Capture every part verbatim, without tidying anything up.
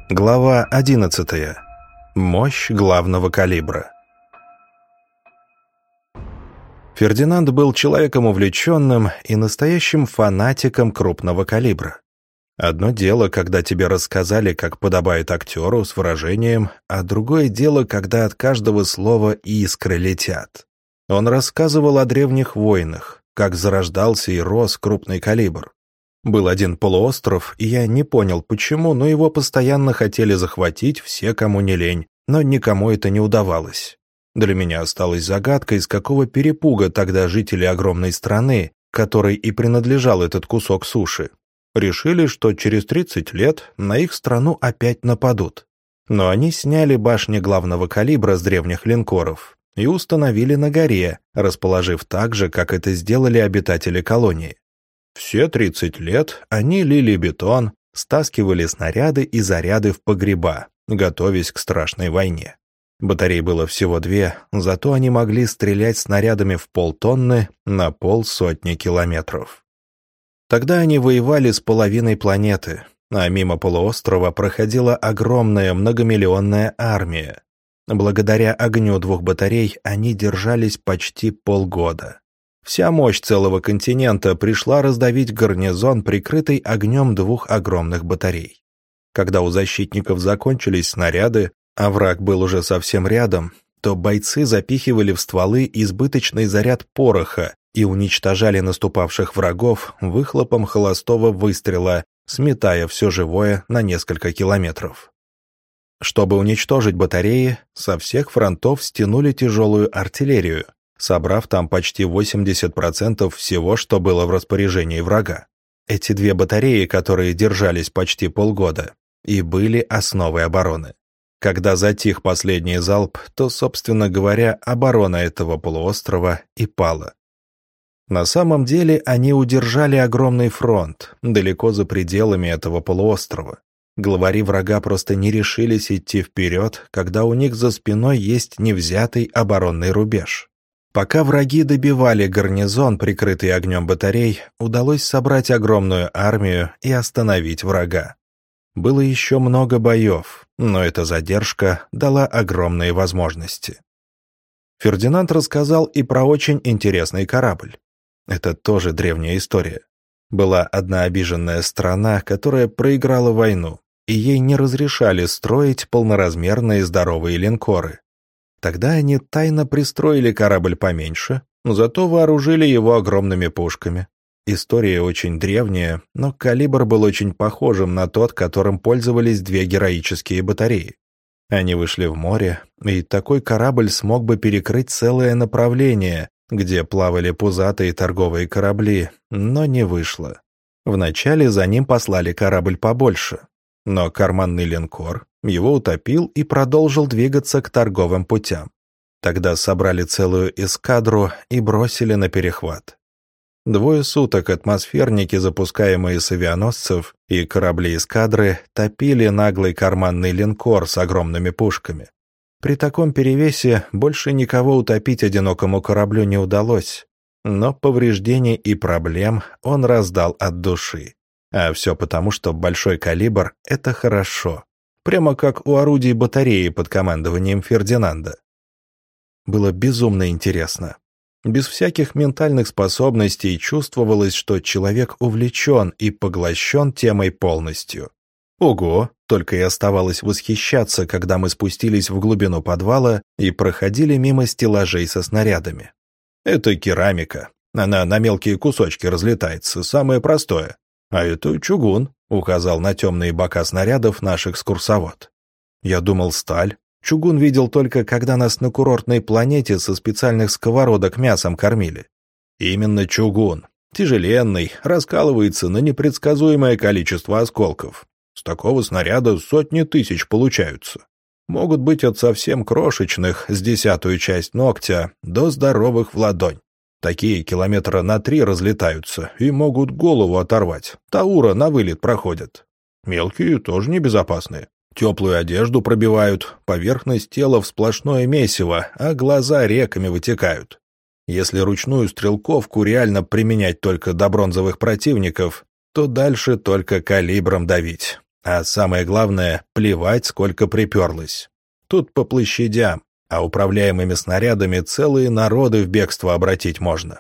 Глава одиннадцатая. Мощь главного калибра. Фердинанд был человеком увлеченным и настоящим фанатиком крупного калибра. Одно дело, когда тебе рассказали, как подобает актеру, с выражением, а другое дело, когда от каждого слова искры летят. Он рассказывал о древних войнах, как зарождался и рос крупный калибр. Был один полуостров, и я не понял, почему, но его постоянно хотели захватить все, кому не лень, но никому это не удавалось. Для меня осталась загадкой, с какого перепуга тогда жители огромной страны, которой и принадлежал этот кусок суши, решили, что через тридцать лет на их страну опять нападут. Но они сняли башни главного калибра с древних линкоров и установили на горе, расположив так же, как это сделали обитатели колонии. Все тридцать лет они лили бетон, стаскивали снаряды и заряды в погреба, готовясь к страшной войне. Батарей было всего две, зато они могли стрелять снарядами в полтонны на полсотни километров. Тогда они воевали с половиной планеты, а мимо полуострова проходила огромная многомиллионная армия. Благодаря огню двух батарей они держались почти полгода. Вся мощь целого континента пришла раздавить гарнизон, прикрытый огнем двух огромных батарей. Когда у защитников закончились снаряды, а враг был уже совсем рядом, то бойцы запихивали в стволы избыточный заряд пороха и уничтожали наступавших врагов выхлопом холостого выстрела, сметая все живое на несколько километров. Чтобы уничтожить батареи, со всех фронтов стянули тяжелую артиллерию, собрав там почти восемьдесят процентов всего, что было в распоряжении врага. Эти две батареи, которые держались почти полгода, и были основой обороны. Когда затих последний залп, то, собственно говоря, оборона этого полуострова и пала. На самом деле они удержали огромный фронт, далеко за пределами этого полуострова. Главари врага просто не решились идти вперед, когда у них за спиной есть невзятый оборонный рубеж. Пока враги добивали гарнизон, прикрытый огнем батарей, удалось собрать огромную армию и остановить врага. Было еще много боев, но эта задержка дала огромные возможности. Фердинанд рассказал и про очень интересный корабль. Это тоже древняя история. Была одна обиженная страна, которая проиграла войну, и ей не разрешали строить полноразмерные здоровые линкоры. Тогда они тайно пристроили корабль поменьше, но зато вооружили его огромными пушками. История очень древняя, но калибр был очень похожим на тот, которым пользовались две героические батареи. Они вышли в море, и такой корабль смог бы перекрыть целое направление, где плавали пузатые торговые корабли, но не вышло. Вначале за ним послали корабль побольше, но карманный линкор его утопил и продолжил двигаться к торговым путям. Тогда собрали целую эскадру и бросили на перехват. Двое суток атмосферники, запускаемые с авианосцев, и корабли эскадры топили наглый карманный линкор с огромными пушками. При таком перевесе больше никого утопить одинокому кораблю не удалось, но повреждений и проблем он раздал от души. А все потому, что большой калибр — это хорошо. Прямо как у орудий батареи под командованием Фердинанда. Было безумно интересно. Без всяких ментальных способностей чувствовалось, что человек увлечен и поглощен темой полностью. Ого! Только и оставалось восхищаться, когда мы спустились в глубину подвала и проходили мимо стеллажей со снарядами. Это керамика. Она на мелкие кусочки разлетается, самое простое. А это чугун, указал на темные бока снарядов наш экскурсовод. Я думал, сталь. Чугун видел только, когда нас на курортной планете со специальных сковородок мясом кормили. Именно чугун. Тяжеленный, раскалывается на непредсказуемое количество осколков. С такого снаряда сотни тысяч получаются. Могут быть от совсем крошечных, с десятую часть ногтя, до здоровых в ладонь. Такие километра на три разлетаются и могут голову оторвать. Таура на вылет проходят. Мелкие тоже небезопасные. Теплую одежду пробивают, поверхность тела в сплошное месиво, а глаза реками вытекают. Если ручную стрелковку реально применять только до бронзовых противников, то дальше только калибром давить. А самое главное, плевать, сколько приперлось. Тут по площадям, а управляемыми снарядами целые народы в бегство обратить можно.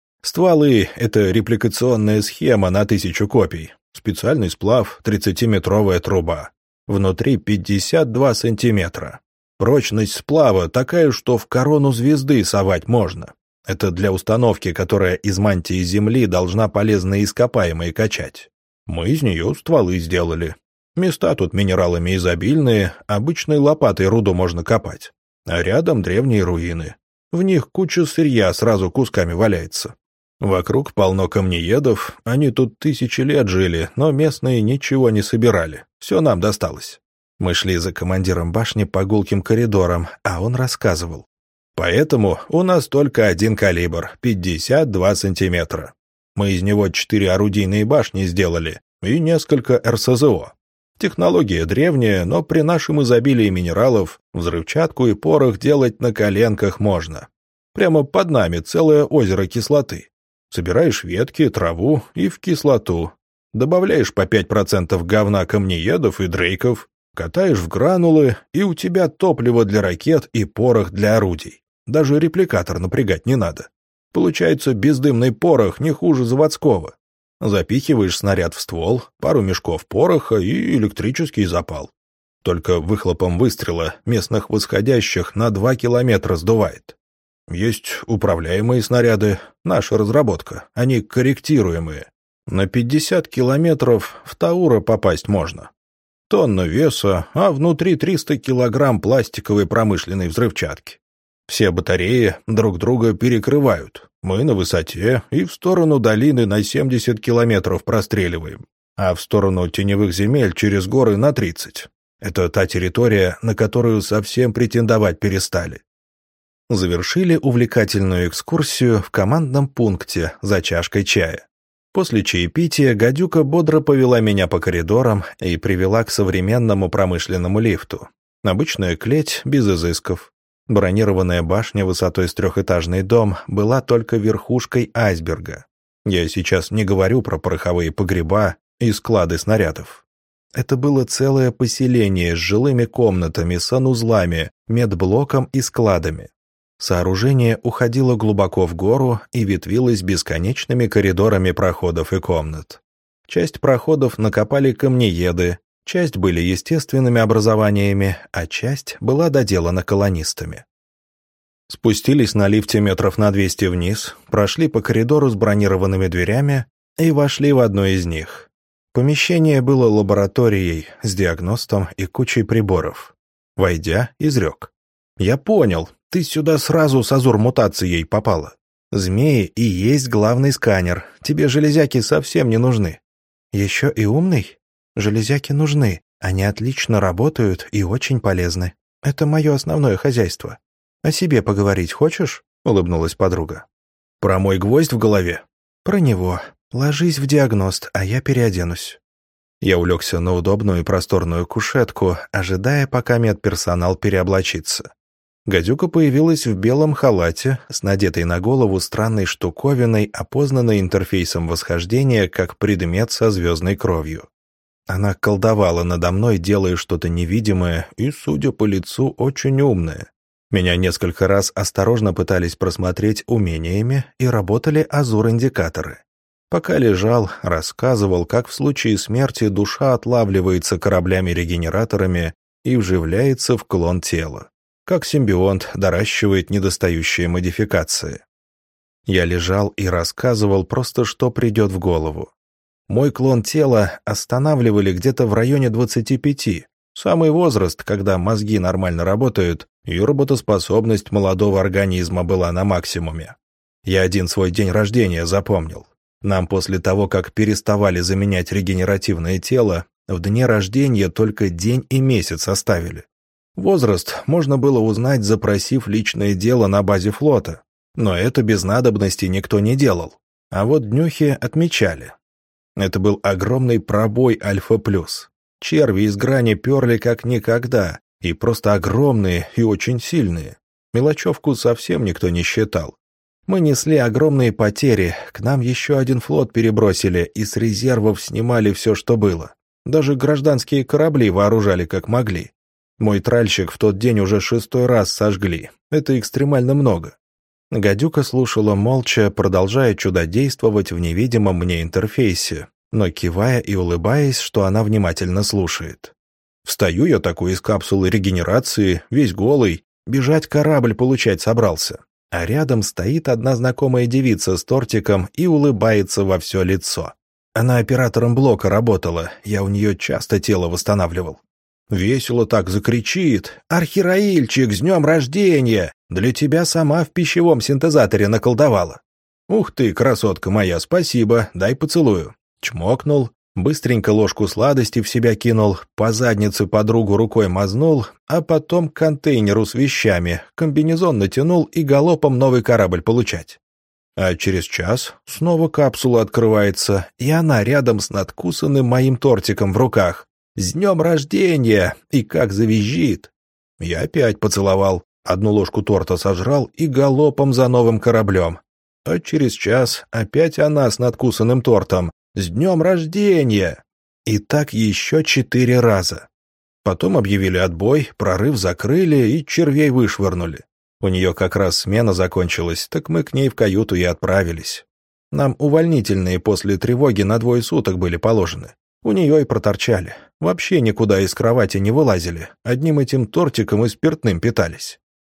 Стволы — это репликационная схема на тысячу копий. Специальный сплав, тридцатиметровая труба. Внутри пятьдесят два сантиметра. Прочность сплава такая, что в корону звезды совать можно. Это для установки, которая из мантии Земли должна полезные ископаемые качать. Мы из нее стволы сделали. Места тут минералами изобильные, обычной лопатой руду можно копать. А рядом древние руины. В них куча сырья сразу кусками валяется. Вокруг полно камнеедов, они тут тысячи лет жили, но местные ничего не собирали. Все нам досталось. Мы шли за командиром башни по гулким коридорам, а он рассказывал. Поэтому у нас только один калибр, пятьдесят два сантиметра. Мы из него четыре орудийные башни сделали и несколько эр эс зэ о. Технология древняя, но при нашем изобилии минералов взрывчатку и порох делать на коленках можно. Прямо под нами целое озеро кислоты. Собираешь ветки, траву и в кислоту. Добавляешь по пять процентов говна камнеедов и дрейков, катаешь в гранулы, и у тебя топливо для ракет и порох для орудий. Даже репликатор напрягать не надо. Получается бездымный порох не хуже заводского. Запихиваешь снаряд в ствол, пару мешков пороха и электрический запал. Только выхлопом выстрела местных восходящих на два километра сдувает. Есть управляемые снаряды, наша разработка, они корректируемые. На пятьдесят километров в Таура попасть можно. Тонна веса, а внутри триста килограмм пластиковой промышленной взрывчатки. Все батареи друг друга перекрывают. Мы на высоте и в сторону долины на семьдесят километров простреливаем, а в сторону теневых земель через горы на тридцать. Это та территория, на которую совсем претендовать перестали. Завершили увлекательную экскурсию в командном пункте за чашкой чая. После чаепития гадюка бодро повела меня по коридорам и привела к современному промышленному лифту. Обычная клеть, без изысков. Бронированная башня высотой с трехэтажный дом была только верхушкой айсберга. Я сейчас не говорю про пороховые погреба и склады снарядов. Это было целое поселение с жилыми комнатами, санузлами, медблоком и складами. Сооружение уходило глубоко в гору и ветвилось бесконечными коридорами проходов и комнат. Часть проходов накопали камнееды, часть были естественными образованиями, а часть была доделана колонистами. Спустились на лифте метров на двести вниз, прошли по коридору с бронированными дверями и вошли в одну из них. Помещение было лабораторией с диагностом и кучей приборов. Войдя, изрек. «Я понял, ты сюда сразу с азур-мутацией попала. Змеи и есть главный сканер, тебе железяки совсем не нужны». «Еще и умный? Железяки нужны, они отлично работают и очень полезны. Это мое основное хозяйство. О себе поговорить хочешь?» — улыбнулась подруга. «Про мой гвоздь в голове?» «Про него. Ложись в диагност, а я переоденусь». Я улегся на удобную и просторную кушетку, ожидая, пока медперсонал переоблачится. Гадюка появилась в белом халате с надетой на голову странной штуковиной, опознанной интерфейсом восхождения как предмет со звездной кровью. Она колдовала надо мной, делая что-то невидимое и, судя по лицу, очень умное. Меня несколько раз осторожно пытались просмотреть умениями, и работали азур-индикаторы. Пока лежал, рассказывал, как в случае смерти душа отлавливается кораблями-регенераторами и вживляется в клон тела. Как симбионт доращивает недостающие модификации. Я лежал и рассказывал просто, что придет в голову. Мой клон тела останавливали где-то в районе двадцати пяти. Самый возраст, когда мозги нормально работают, и работоспособность молодого организма была на максимуме. Я один свой день рождения запомнил. Нам после того, как переставали заменять регенеративное тело, в дне рождения только день и месяц оставили. Возраст можно было узнать, запросив личное дело на базе флота, но это без надобности никто не делал, а вот днюхи отмечали. Это был огромный пробой Альфа плюс. Черви из грани перли как никогда, и просто огромные и очень сильные. Мелочевку совсем никто не считал. Мы несли огромные потери, к нам еще один флот перебросили и с резервов снимали все, что было. Даже гражданские корабли вооружали как могли. Мой тральщик в тот день уже шестой раз сожгли. Это экстремально много. Гадюка слушала молча, продолжая чудодействовать в невидимом мне интерфейсе, но кивая и улыбаясь, что она внимательно слушает. Встаю я такой из капсулы регенерации, весь голый, бежать корабль получать собрался. А рядом стоит одна знакомая девица с тортиком и улыбается во все лицо. Она оператором блока работала, я у нее часто тело восстанавливал. Весело так закричит: «Архираильчик, с днем рождения! Для тебя сама в пищевом синтезаторе наколдовала!» «Ух ты, красотка моя, спасибо, дай поцелую!» Чмокнул, быстренько ложку сладости в себя кинул, по заднице подругу рукой мазнул, а потом к контейнеру с вещами, комбинезон натянул и галопом новый корабль получать. А через час снова капсула открывается, и она рядом с надкусанным моим тортиком в руках. «С днем рождения!» И как завизжит. Я опять поцеловал, одну ложку торта сожрал и галопом за новым кораблем. А через час опять она с надкусанным тортом. «С днем рождения!» И так еще четыре раза. Потом объявили отбой, прорыв закрыли и червей вышвырнули. У нее как раз смена закончилась, так мы к ней в каюту и отправились. Нам увольнительные после тревоги на двое суток были положены. У нее и проторчали. Вообще никуда из кровати не вылазили, одним этим тортиком и спиртным питались.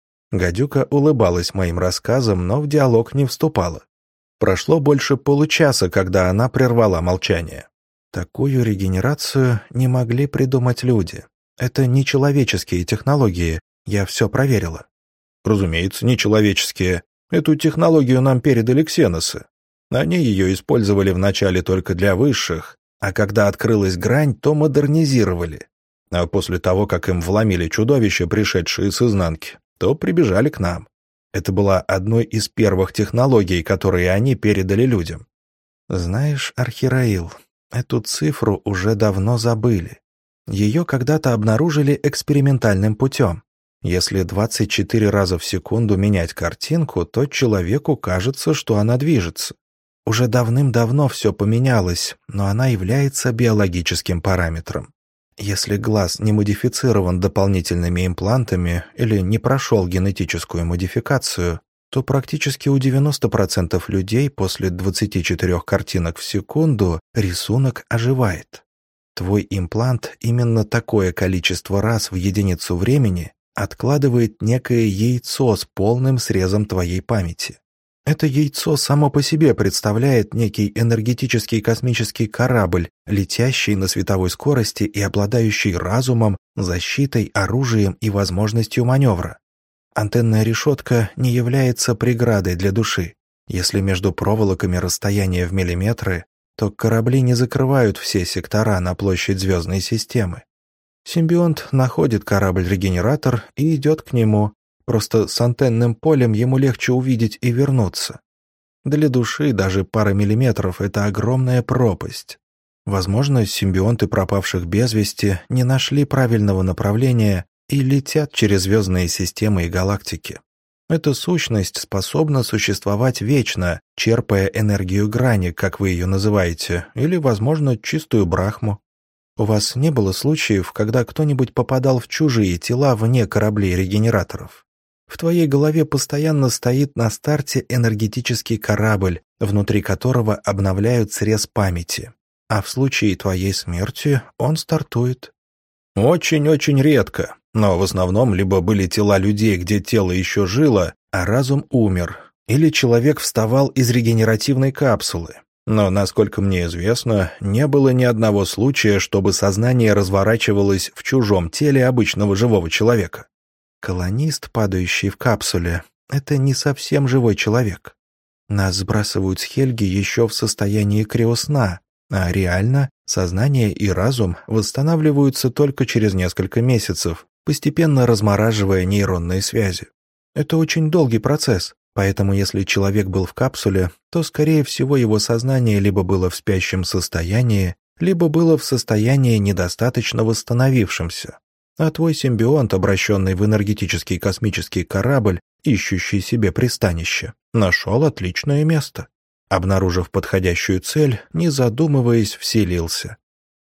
Гадюка улыбалась моим рассказам, но в диалог не вступала. Прошло больше получаса, когда она прервала молчание. Такую регенерацию не могли придумать люди. Это не человеческие технологии, я все проверила. Разумеется, нечеловеческие. Эту технологию нам передали ксеносы. Они ее использовали вначале только для высших, а когда открылась грань, то модернизировали. А после того, как им вломили чудовища, пришедшие с изнанки, то прибежали к нам. Это была одной из первых технологий, которые они передали людям. Знаешь, Архираил, эту цифру уже давно забыли. Ее когда-то обнаружили экспериментальным путем. Если двадцать четыре раза в секунду менять картинку, то человеку кажется, что она движется. Уже давным-давно все поменялось, но она является биологическим параметром. Если глаз не модифицирован дополнительными имплантами или не прошел генетическую модификацию, то практически у девяноста процентов людей после двадцати четырёх картинок в секунду рисунок оживает. Твой имплант именно такое количество раз в единицу времени откладывает некое яйцо с полным срезом твоей памяти. Это яйцо само по себе представляет некий энергетический космический корабль, летящий на световой скорости и обладающий разумом, защитой, оружием и возможностью маневра. Антенная решетка не является преградой для души. Если между проволоками расстояние в миллиметры, то корабли не закрывают все сектора на площадь звездной системы. Симбионт находит корабль-регенератор и идет к нему. Просто с антенным полем ему легче увидеть и вернуться. Для души даже пара миллиметров — это огромная пропасть. Возможно, симбионты пропавших без вести не нашли правильного направления и летят через звездные системы и галактики. Эта сущность способна существовать вечно, черпая энергию грани, как вы ее называете, или, возможно, чистую брахму. У вас не было случаев, когда кто-нибудь попадал в чужие тела вне кораблей-регенераторов? В твоей голове постоянно стоит на старте энергетический корабль, внутри которого обновляют срез памяти. А в случае твоей смерти он стартует. Очень-очень редко, но в основном либо были тела людей, где тело еще жило, а разум умер, или человек вставал из регенеративной капсулы. Но, насколько мне известно, не было ни одного случая, чтобы сознание разворачивалось в чужом теле обычного живого человека. Колонист, падающий в капсуле, это не совсем живой человек. Нас сбрасывают с Хельги еще в состоянии криосна, а реально сознание и разум восстанавливаются только через несколько месяцев, постепенно размораживая нейронные связи. Это очень долгий процесс, поэтому если человек был в капсуле, то, скорее всего, его сознание либо было в спящем состоянии, либо было в состоянии недостаточно восстановившемся. А твой симбионт, обращенный в энергетический космический корабль, ищущий себе пристанище, нашел отличное место. Обнаружив подходящую цель, не задумываясь, вселился.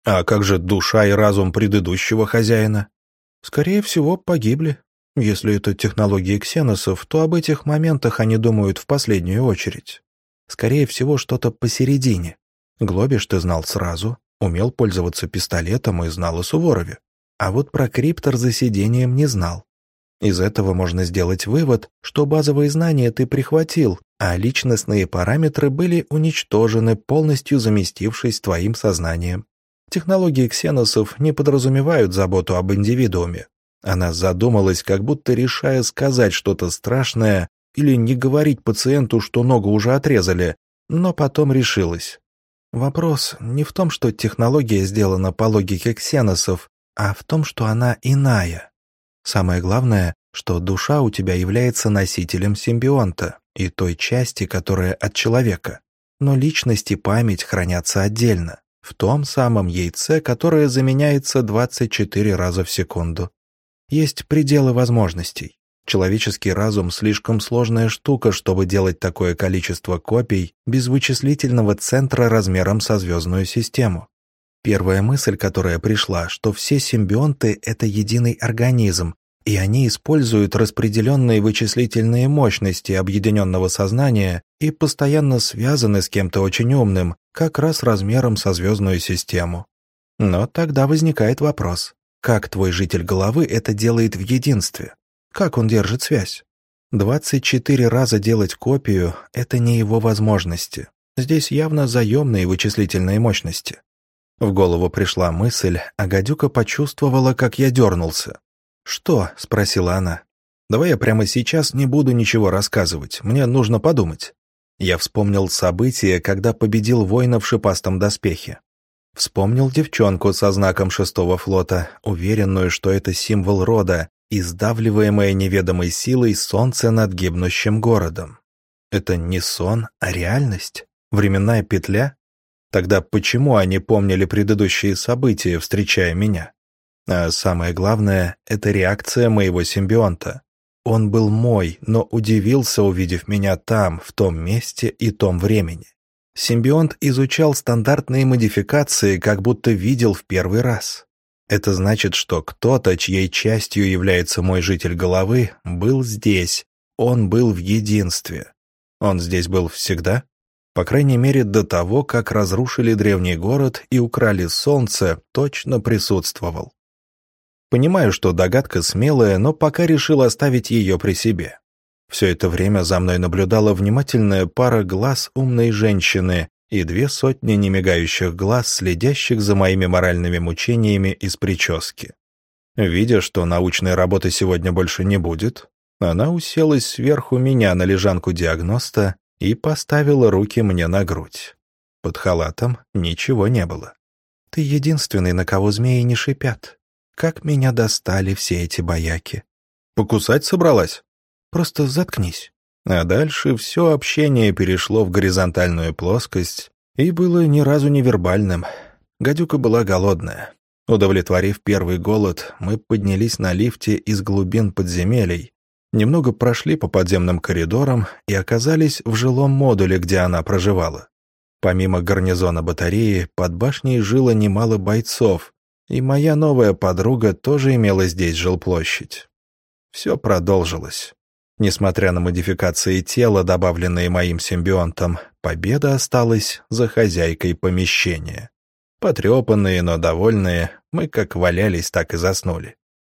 А как же душа и разум предыдущего хозяина? Скорее всего, погибли. Если это технологии ксеносов, то об этих моментах они думают в последнюю очередь. Скорее всего, что-то посередине. Глобиш ты знал сразу, умел пользоваться пистолетом и знал о Суворове. А вот про криптор за сидением не знал. Из этого можно сделать вывод, что базовые знания ты прихватил, а личностные параметры были уничтожены, полностью заместившись твоим сознанием. Технологии ксеносов не подразумевают заботу об индивидууме. Она задумалась, как будто решая сказать что-то страшное или не говорить пациенту, что ногу уже отрезали, но потом решилась. Вопрос не в том, что технология сделана по логике ксеносов, а в том, что она иная. Самое главное, что душа у тебя является носителем симбионта и той части, которая от человека. Но личность и память хранятся отдельно, в том самом яйце, которое заменяется двадцать четыре раза в секунду. Есть пределы возможностей. Человеческий разум слишком сложная штука, чтобы делать такое количество копий без вычислительного центра размером со звездную систему. Первая мысль, которая пришла, что все симбионты — это единый организм, и они используют распределенные вычислительные мощности объединенного сознания и постоянно связаны с кем-то очень умным, как раз размером со звездную систему. Но тогда возникает вопрос, как твой житель головы это делает в единстве? Как он держит связь? двадцать четыре раза делать копию — это не его возможности. Здесь явно заемные вычислительные мощности. В голову пришла мысль, а гадюка почувствовала, как я дернулся. «Что?» — спросила она. «Давай я прямо сейчас не буду ничего рассказывать, мне нужно подумать». Я вспомнил события, когда победил воина в шипастом доспехе. Вспомнил девчонку со знаком шестого флота, уверенную, что это символ рода, и сдавливаемое неведомой силой солнце над гибнущим городом. Это не сон, а реальность? Временная петля? Тогда почему они помнили предыдущие события, встречая меня? А самое главное — это реакция моего симбионта. Он был мой, но удивился, увидев меня там, в том месте и том времени. Симбионт изучал стандартные модификации, как будто видел в первый раз. Это значит, что кто-то, чьей частью является мой житель головы, был здесь, он был в единстве. Он здесь был всегда? По крайней мере, до того, как разрушили древний город и украли солнце, точно присутствовал. Понимаю, что догадка смелая, но пока решил оставить ее при себе. Все это время за мной наблюдала внимательная пара глаз умной женщины и две сотни немигающих глаз, следящих за моими моральными мучениями из прически. Видя, что научной работы сегодня больше не будет, она уселась сверху меня на лежанку диагноста и поставила руки мне на грудь. Под халатом ничего не было. «Ты единственный, на кого змеи не шипят. Как меня достали все эти бояки». «Покусать собралась?» «Просто заткнись». А дальше все общение перешло в горизонтальную плоскость и было ни разу не вербальным. Гадюка была голодная. Удовлетворив первый голод, мы поднялись на лифте из глубин подземелий, немного прошли по подземным коридорам и оказались в жилом модуле, где она проживала. Помимо гарнизона батареи, под башней жило немало бойцов, и моя новая подруга тоже имела здесь жилплощадь. Все продолжилось. Несмотря на модификации тела, добавленные моим симбионтом, победа осталась за хозяйкой помещения. Потрепанные, но довольные, мы как валялись, так и заснули.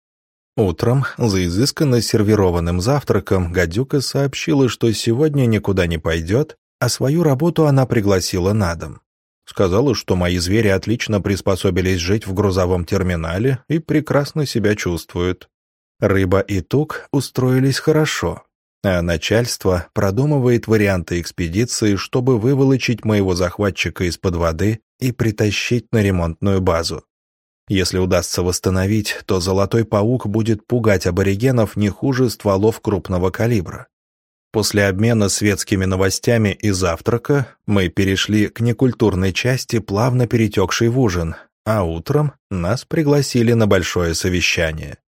Утром, за изысканно сервированным завтраком, гадюка сообщила, что сегодня никуда не пойдет, а свою работу она пригласила на дом. Сказала, что мои звери отлично приспособились жить в грузовом терминале и прекрасно себя чувствуют. Рыба и Тук устроились хорошо, а начальство продумывает варианты экспедиции, чтобы выволочить моего захватчика из-под воды и притащить на ремонтную базу. Если удастся восстановить, то Золотой Паук будет пугать аборигенов не хуже стволов крупного калибра. После обмена светскими новостями и завтрака мы перешли к некультурной части, плавно перетекшей в ужин, а утром нас пригласили на большое совещание.